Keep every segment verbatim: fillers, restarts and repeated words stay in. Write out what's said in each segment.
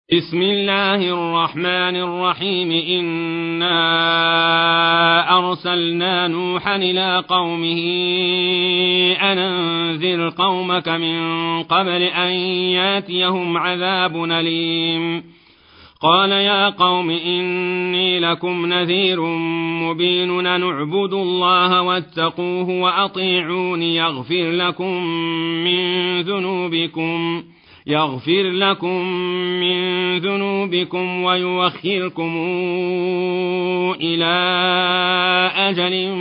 بسم الله الرحمن الرحيم. إنا أرسلنا نوحا إلى قومه أن أنذر قومك من قبل أن ياتيهم عذاب أليم. قال يا قوم إني لكم نذير مبين أن اعبدوا الله واتقوه وأطيعون يغفر لكم من ذنوبكم يغفر لكم من ذنوبكم ويؤخركم إلى أجل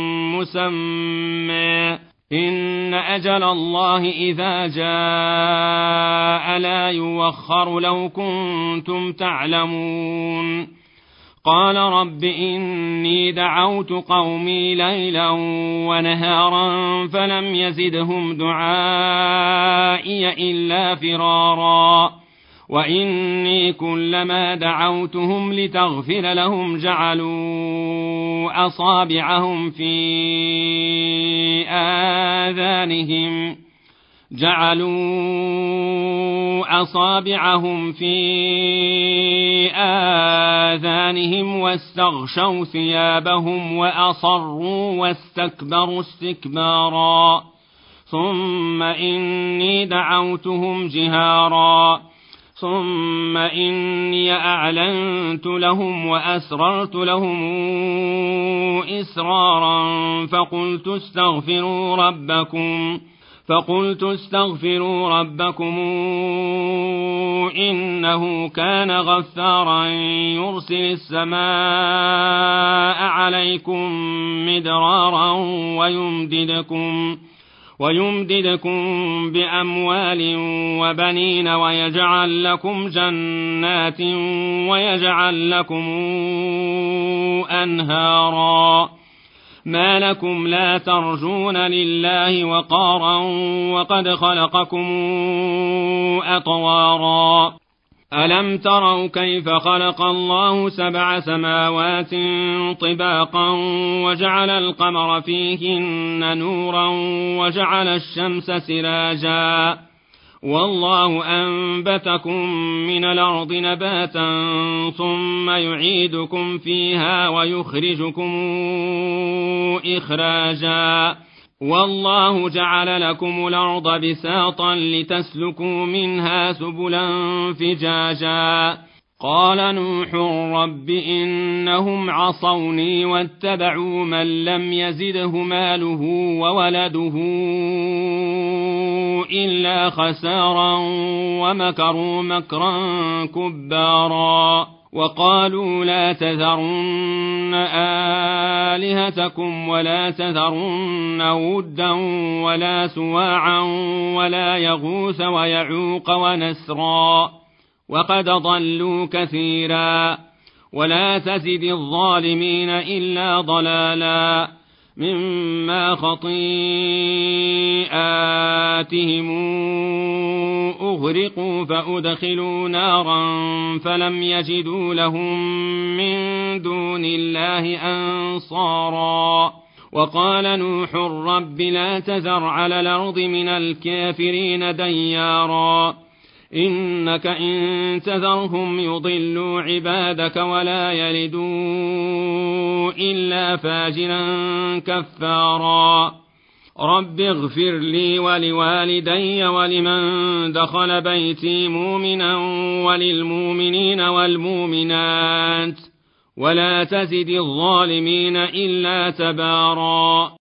مسمى إن أجل الله إذا جاء لا يوخر لو كنتم تعلمون. قال رب إني دعوت قومي ليلا ونهارا فلم يزدهم دعائي إلا فرارا وإني كلما دعوتهم لتغفر لهم جعلوا أصابعهم في آذانهم جعلوا أصابعهم في آذانهم واستغشوا ثيابهم وأصروا واستكبروا استكبارا ثم إني دعوتهم جهارا ثم إني أعلنت لهم وأسررت لهم إسرارا فقلت استغفروا ربكم فقلت استغفروا ربكم إنه كان غفارا يرسل السماء عليكم مدرارا ويمددكم ويمددكم بأموال وبنين ويجعل لكم جنات ويجعل لكم أنهارا. ما لكم لا ترجون لله وقارا وقد خلقكم أطوارا. ألم تروا كيف خلق الله سبع سماوات طباقا وجعل القمر فيهن نورا وجعل الشمس سراجا والله أنبتكم من الأرض نباتا ثم يعيدكم فيها ويخرجكم إخراجا والله جعل لكم الأرض بساطا لتسلكوا منها سبلا فجاجا. قال نوح رب إنهم عصوني واتبعوا من لم يزده ماله وولده إلا خسارا ومكروا مكرا كبارا وقالوا لا تذرن آلهتكم ولا تذرن ودا ولا سواعا ولا يغوث ويعوق ونسرا وقد ضلوا كثيرا ولا تزد الظالمين إلا ضلالا مما خطيئاتهم أغرقوا فأدخلوا نارا فلم يجدوا لهم من دون الله أنصارا. وقال نوح رب لا تذر على الأرض من الكافرين ديارا إنك إن تذرهم يضلوا عبادك ولا يلدوا إلا فاجرا كفارا. رب اغفر لي ولوالدي ولمن دخل بيتي مؤمنا وللمؤمنين والمؤمنات ولا تزد الظالمين إلا تبارا.